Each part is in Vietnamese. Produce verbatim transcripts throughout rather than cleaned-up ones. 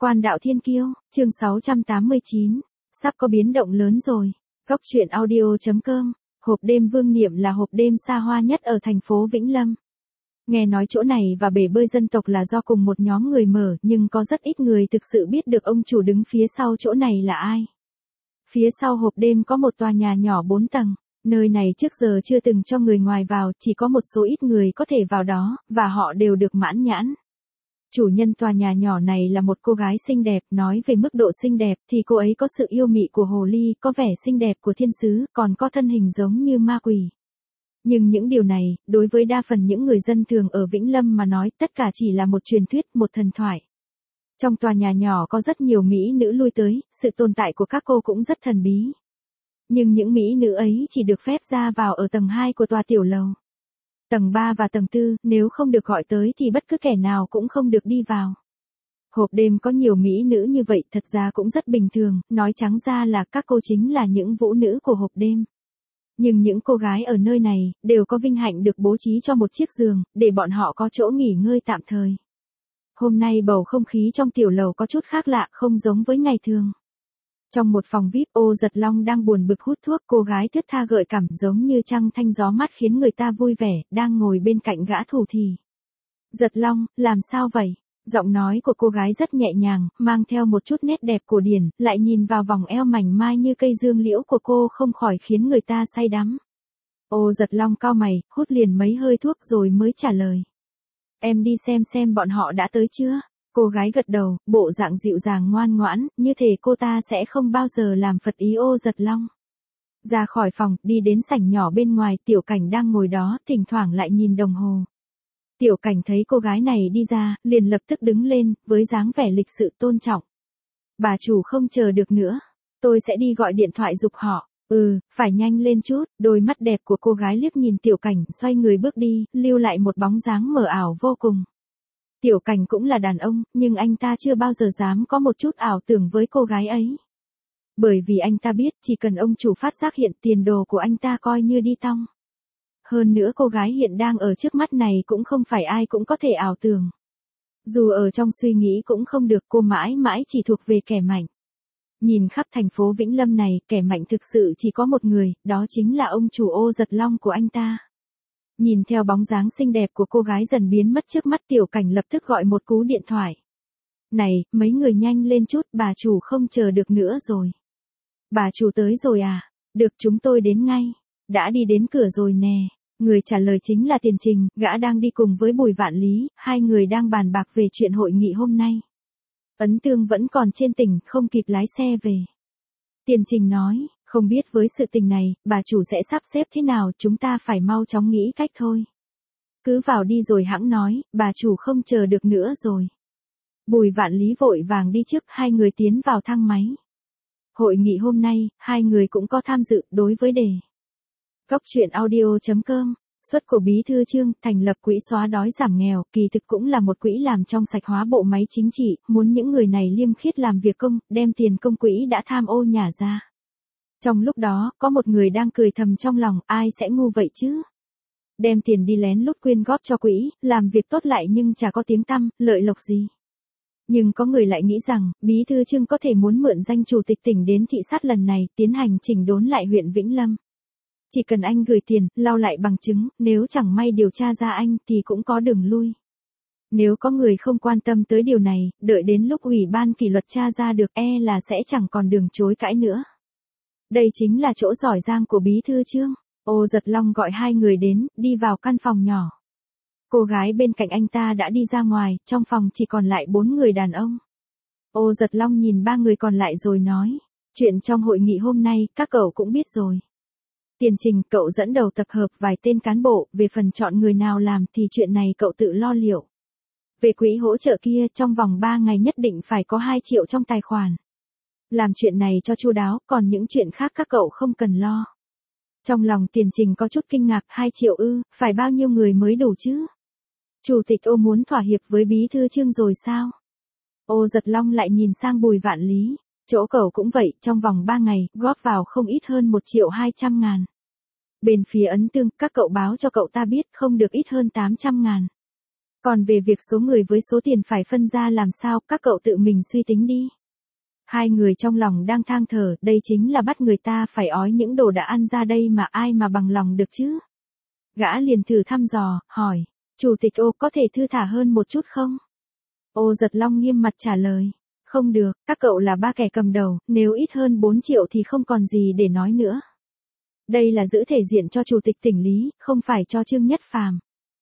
Quan đạo thiên kiêu, chương sáu trăm tám mươi chín, sắp có biến động lớn rồi. Góc truyện audio chấm com, hộp đêm Vương Niệm là hộp đêm xa hoa nhất ở thành phố Vĩnh Lâm. Nghe nói chỗ này và bể bơi dân tộc là do cùng một nhóm người mở, nhưng có rất ít người thực sự biết được ông chủ đứng phía sau chỗ này là ai. Phía sau hộp đêm có một tòa nhà nhỏ bốn tầng, nơi này trước giờ chưa từng cho người ngoài vào, chỉ có một số ít người có thể vào đó, và họ đều được mãn nhãn. Chủ nhân tòa nhà nhỏ này là một cô gái xinh đẹp, nói về mức độ xinh đẹp thì cô ấy có sự yêu mị của hồ ly, có vẻ xinh đẹp của thiên sứ, còn có thân hình giống như ma quỷ. Nhưng những điều này, đối với đa phần những người dân thường ở Vĩnh Lâm mà nói, tất cả chỉ là một truyền thuyết, một thần thoại. Trong tòa nhà nhỏ có rất nhiều mỹ nữ lui tới, sự tồn tại của các cô cũng rất thần bí. Nhưng những mỹ nữ ấy chỉ được phép ra vào ở tầng hai của tòa tiểu lầu. Tầng ba và tầng tư, nếu không được gọi tới thì bất cứ kẻ nào cũng không được đi vào. Hộp đêm có nhiều mỹ nữ như vậy thật ra cũng rất bình thường, nói trắng ra là các cô chính là những vũ nữ của hộp đêm. Nhưng những cô gái ở nơi này, đều có vinh hạnh được bố trí cho một chiếc giường, để bọn họ có chỗ nghỉ ngơi tạm thời. Hôm nay bầu không khí trong tiểu lầu có chút khác lạ, không giống với ngày thường. Trong một phòng vi ai pi, Ô Giật Long đang buồn bực hút thuốc, cô gái thướt tha gợi cảm giống như trăng thanh gió mát khiến người ta vui vẻ, đang ngồi bên cạnh gã thủ thì. Giật Long, làm sao vậy? Giọng nói của cô gái rất nhẹ nhàng, mang theo một chút nét đẹp cổ điển, lại nhìn vào vòng eo mảnh mai như cây dương liễu của cô không khỏi khiến người ta say đắm. Ô Giật Long cau mày, hút liền mấy hơi thuốc rồi mới trả lời. Em đi xem xem bọn họ đã tới chưa? Cô gái gật đầu, bộ dạng dịu dàng ngoan ngoãn, như thể cô ta sẽ không bao giờ làm phật ý Ô Giật Long. Ra khỏi phòng, đi đến sảnh nhỏ bên ngoài, Tiểu Cảnh đang ngồi đó, thỉnh thoảng lại nhìn đồng hồ. Tiểu Cảnh thấy cô gái này đi ra, liền lập tức đứng lên, với dáng vẻ lịch sự tôn trọng. Bà chủ không chờ được nữa, tôi sẽ đi gọi điện thoại giục họ. Ừ, phải nhanh lên chút. Đôi mắt đẹp của cô gái liếc nhìn Tiểu Cảnh, xoay người bước đi, lưu lại một bóng dáng mờ ảo vô cùng. Tiểu Cảnh cũng là đàn ông, nhưng anh ta chưa bao giờ dám có một chút ảo tưởng với cô gái ấy. Bởi vì anh ta biết, chỉ cần ông chủ phát giác hiện, tiền đồ của anh ta coi như đi tong. Hơn nữa cô gái hiện đang ở trước mắt này cũng không phải ai cũng có thể ảo tưởng. Dù ở trong suy nghĩ cũng không được, cô mãi mãi chỉ thuộc về kẻ mạnh. Nhìn khắp thành phố Vĩnh Lâm này, kẻ mạnh thực sự chỉ có một người, đó chính là ông chủ Ô Giật Long của anh ta. Nhìn theo bóng dáng xinh đẹp của cô gái dần biến mất trước mắt, Tiểu Cảnh lập tức gọi một cú điện thoại. Này, mấy người nhanh lên chút, bà chủ không chờ được nữa rồi. Bà chủ tới rồi à? Được, chúng tôi đến ngay. Đã đi đến cửa rồi nè. Người trả lời chính là Tiền Trình, gã đang đi cùng với Bùi Vạn Lý, hai người đang bàn bạc về chuyện hội nghị hôm nay. Ấn Tương vẫn còn trên tỉnh, không kịp lái xe về. Tiền Trình nói, không biết với sự tình này, bà chủ sẽ sắp xếp thế nào, chúng ta phải mau chóng nghĩ cách thôi. Cứ vào đi rồi hẵng nói, bà chủ không chờ được nữa rồi. Bùi Vạn Lý vội vàng đi trước, hai người tiến vào thang máy. Hội nghị hôm nay, hai người cũng có tham dự, đối với đề. Góc truyện audio chấm com, suất của Bí thư Trương, thành lập quỹ xóa đói giảm nghèo, kỳ thực cũng là một quỹ làm trong sạch hóa bộ máy chính trị, muốn những người này liêm khiết làm việc công, đem tiền công quỹ đã tham ô nhả ra. Trong lúc đó, có một người đang cười thầm trong lòng, ai sẽ ngu vậy chứ? Đem tiền đi lén lút quyên góp cho quỹ, làm việc tốt lại nhưng chả có tiếng tăm, lợi lộc gì. Nhưng có người lại nghĩ rằng, Bí thư Trương có thể muốn mượn danh chủ tịch tỉnh đến thị sát lần này, tiến hành chỉnh đốn lại huyện Vĩnh Lâm. Chỉ cần anh gửi tiền, lau lại bằng chứng, nếu chẳng may điều tra ra anh thì cũng có đường lui. Nếu có người không quan tâm tới điều này, đợi đến lúc ủy ban kỷ luật tra ra được, e là sẽ chẳng còn đường chối cãi nữa. Đây chính là chỗ giỏi giang của Bí thư Trương. Ô Giật Long gọi hai người đến, đi vào căn phòng nhỏ. Cô gái bên cạnh anh ta đã đi ra ngoài, trong phòng chỉ còn lại bốn người đàn ông. Ô Giật Long nhìn ba người còn lại rồi nói, chuyện trong hội nghị hôm nay, các cậu cũng biết rồi. Tiền Trình, cậu dẫn đầu tập hợp vài tên cán bộ, về phần chọn người nào làm thì chuyện này cậu tự lo liệu. Về quỹ hỗ trợ kia, trong vòng ba ngày nhất định phải có hai triệu trong tài khoản. Làm chuyện này cho chu đáo, còn những chuyện khác các cậu không cần lo. Trong lòng Tiền Trình có chút kinh ngạc, hai triệu ư, phải bao nhiêu người mới đủ chứ? Chủ tịch Ô muốn thỏa hiệp với Bí thư Trương rồi sao? Ô Giật Long lại nhìn sang Bùi Vạn Lý, chỗ cậu cũng vậy, trong vòng ba ngày, góp vào không ít hơn một triệu hai trăm ngàn. Bên phía Ấn Tương, các cậu báo cho cậu ta biết không được ít hơn tám trăm ngàn. Còn về việc số người với số tiền phải phân ra làm sao, các cậu tự mình suy tính đi. Hai người trong lòng đang than thở, đây chính là bắt người ta phải ói những đồ đã ăn ra đây mà ai mà bằng lòng được chứ. Gã liền thử thăm dò, hỏi, chủ tịch Ô có thể thư thả hơn một chút không? Ô Giật Long nghiêm mặt trả lời, không được, các cậu là ba kẻ cầm đầu, nếu ít hơn bốn triệu thì không còn gì để nói nữa. Đây là giữ thể diện cho chủ tịch tỉnh lý, không phải cho Trương Nhất Phàm.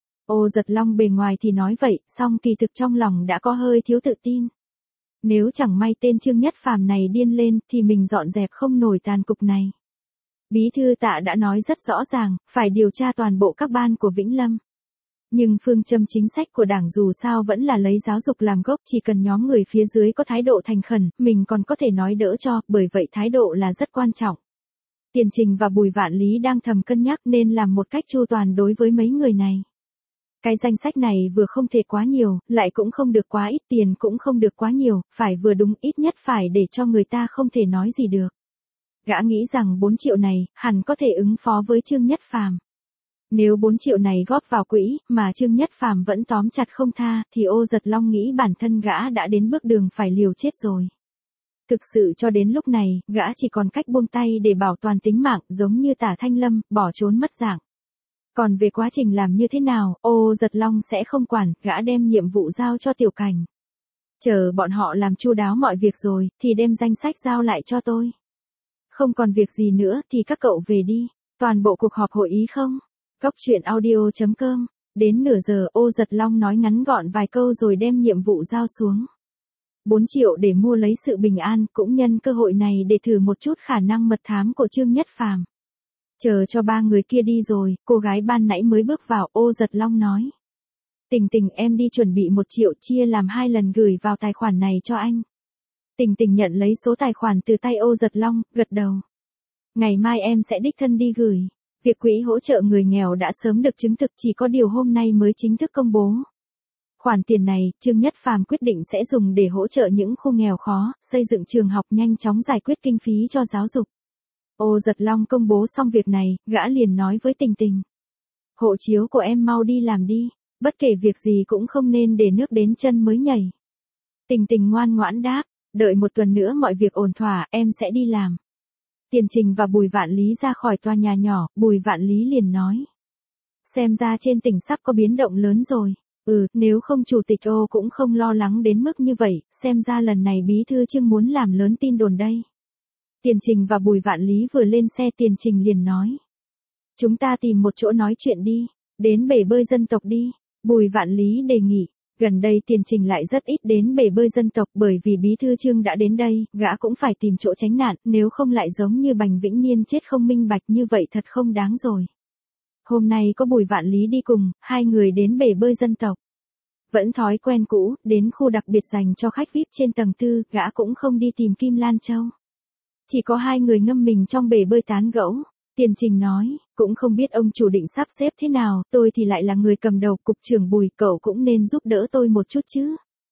Ô Giật Long bề ngoài thì nói vậy, song kỳ thực trong lòng đã có hơi thiếu tự tin. Nếu chẳng may tên Trương Nhất Phàm này điên lên thì mình dọn dẹp không nổi tàn cục này. Bí thư Tạ đã nói rất rõ ràng, phải điều tra toàn bộ các ban của Vĩnh Lâm. Nhưng phương châm chính sách của đảng dù sao vẫn là lấy giáo dục làm gốc, chỉ cần nhóm người phía dưới có thái độ thành khẩn, mình còn có thể nói đỡ cho, bởi vậy thái độ là rất quan trọng. Tiền Trình và Bùi Vạn Lý đang thầm cân nhắc nên làm một cách chu toàn đối với mấy người này. Cái danh sách này vừa không thể quá nhiều, lại cũng không được quá ít, tiền cũng không được quá nhiều, phải vừa đúng, ít nhất phải để cho người ta không thể nói gì được. Gã nghĩ rằng bốn triệu này, hẳn có thể ứng phó với Trương Nhất Phàm. Nếu bốn triệu này góp vào quỹ, mà Trương Nhất Phàm vẫn tóm chặt không tha, thì Ô Giật Long nghĩ bản thân gã đã đến bước đường phải liều chết rồi. Thực sự cho đến lúc này, gã chỉ còn cách buông tay để bảo toàn tính mạng, giống như Tả Thanh Lâm, bỏ trốn mất dạng. Còn về quá trình làm như thế nào, Ô Giật Long sẽ không quản, gã đem nhiệm vụ giao cho Tiểu Cảnh. Chờ bọn họ làm chu đáo mọi việc rồi, thì đem danh sách giao lại cho tôi. Không còn việc gì nữa thì các cậu về đi. Toàn bộ cuộc họp hội ý không? Góc truyện audio chấm com. Đến nửa giờ Ô Giật Long nói ngắn gọn vài câu rồi đem nhiệm vụ giao xuống. bốn triệu để mua lấy sự bình an, cũng nhân cơ hội này để thử một chút khả năng mật thám của Trương Nhất Phàm. Chờ cho ba người kia đi rồi, cô gái ban nãy mới bước vào, Ô Giật Long nói. Tình Tình em đi chuẩn bị một triệu chia làm hai lần gửi vào tài khoản này cho anh. Tình Tình nhận lấy số tài khoản từ tay Ô Giật Long, gật đầu. Ngày mai em sẽ đích thân đi gửi. Việc quỹ hỗ trợ người nghèo đã sớm được chứng thực, chỉ có điều hôm nay mới chính thức công bố. Khoản tiền này, Trương Nhất Phàm quyết định sẽ dùng để hỗ trợ những khu nghèo khó, xây dựng trường học, nhanh chóng giải quyết kinh phí cho giáo dục. Ô Giật Long công bố xong việc này, gã liền nói với Tình Tình. Hộ chiếu của em mau đi làm đi, bất kể việc gì cũng không nên để nước đến chân mới nhảy. Tình Tình ngoan ngoãn đáp, đợi một tuần nữa mọi việc ổn thỏa, em sẽ đi làm. Tiền Trình và Bùi Vạn Lý ra khỏi tòa nhà nhỏ, Bùi Vạn Lý liền nói. Xem ra trên tỉnh sắp có biến động lớn rồi. Ừ, nếu không chủ tịch Ô cũng không lo lắng đến mức như vậy, xem ra lần này bí thư Trương muốn làm lớn tin đồn đây. Tiền Trình và Bùi Vạn Lý vừa lên xe, Tiền Trình liền nói. Chúng ta tìm một chỗ nói chuyện đi, đến bể bơi dân tộc đi, Bùi Vạn Lý đề nghị. Gần đây Tiền Trình lại rất ít đến bể bơi dân tộc, bởi vì bí thư Trương đã đến đây, gã cũng phải tìm chỗ tránh nạn, nếu không lại giống như Bành Vĩnh Niên chết không minh bạch, như vậy thật không đáng rồi. Hôm nay có Bùi Vạn Lý đi cùng, hai người đến bể bơi dân tộc. Vẫn thói quen cũ, đến khu đặc biệt dành cho khách vi ai pi trên tầng tư, gã cũng không đi tìm Kim Lan Châu. Chỉ có hai người ngâm mình trong bể bơi tán gẫu. Tiền Trình nói, cũng không biết ông chủ định sắp xếp thế nào, tôi thì lại là người cầm đầu, cục trưởng Bùi, cậu cũng nên giúp đỡ tôi một chút chứ.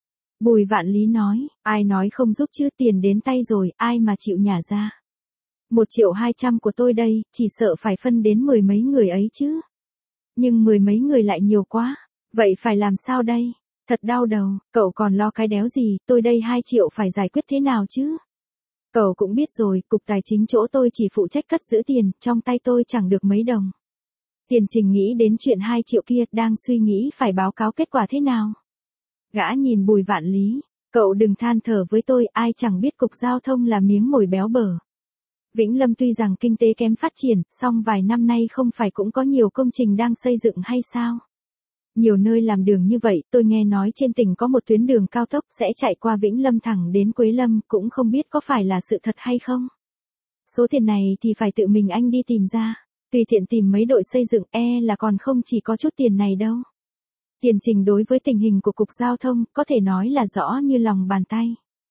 Bùi Vạn Lý nói, ai nói không giúp chứ, tiền đến tay rồi, ai mà chịu nhả ra. Một triệu hai trăm của tôi đây, chỉ sợ phải phân đến mười mấy người ấy chứ. Nhưng mười mấy người lại nhiều quá, vậy phải làm sao đây? Thật đau đầu, cậu còn lo cái đéo gì, tôi đây hai triệu phải giải quyết thế nào chứ? Cậu cũng biết rồi, cục tài chính chỗ tôi chỉ phụ trách cất giữ tiền, trong tay tôi chẳng được mấy đồng. Tiền Trình nghĩ đến chuyện hai triệu kia, đang suy nghĩ phải báo cáo kết quả thế nào. Gã nhìn Bùi Vạn Lý, cậu đừng than thở với tôi, ai chẳng biết cục giao thông là miếng mồi béo bở. Vĩnh Lâm tuy rằng kinh tế kém phát triển, song vài năm nay không phải cũng có nhiều công trình đang xây dựng hay sao? Nhiều nơi làm đường như vậy, tôi nghe nói trên tỉnh có một tuyến đường cao tốc sẽ chạy qua Vĩnh Lâm thẳng đến Quế Lâm, cũng không biết có phải là sự thật hay không. Số tiền này thì phải tự mình anh đi tìm ra, tùy tiện tìm mấy đội xây dựng e là còn không chỉ có chút tiền này đâu. Tiền Trình đối với tình hình của cục giao thông có thể nói là rõ như lòng bàn tay.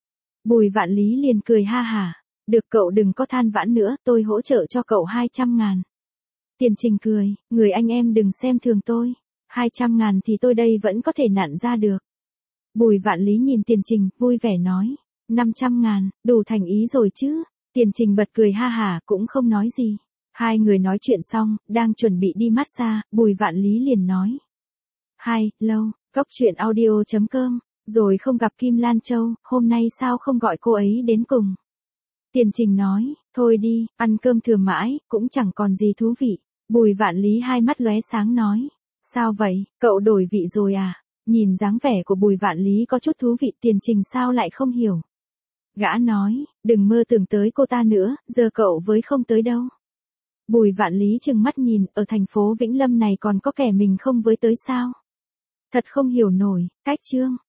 Bùi Vạn Lý liền cười ha hả, được cậu đừng có than vãn nữa, tôi hỗ trợ cho cậu hai trăm ngàn. Tiền Trình cười, người anh em đừng xem thường tôi. hai trăm ngàn thì tôi đây vẫn có thể nặn ra được. Bùi Vạn Lý nhìn Tiền Trình, vui vẻ nói. năm trăm ngàn, đủ thành ý rồi chứ. Tiền Trình bật cười ha hả, cũng không nói gì. Hai người nói chuyện xong, đang chuẩn bị đi massage, Bùi Vạn Lý liền nói. Hai, lâu, Cóc truyện audio chấm com, rồi không gặp Kim Lan Châu, hôm nay sao không gọi cô ấy đến cùng? Tiền Trình nói, thôi đi, ăn cơm thừa mãi, cũng chẳng còn gì thú vị. Bùi Vạn Lý hai mắt lóe sáng nói, sao vậy, cậu đổi vị rồi à? Nhìn dáng vẻ của Bùi Vạn Lý có chút thú vị, Tiền Trình sao lại không hiểu. Gã nói, đừng mơ tưởng tới cô ta nữa, giờ cậu với không tới đâu. Bùi Vạn Lý trừng mắt nhìn, ở thành phố Vĩnh Lâm này còn có kẻ mình không với tới sao? Thật không hiểu nổi, cách chương.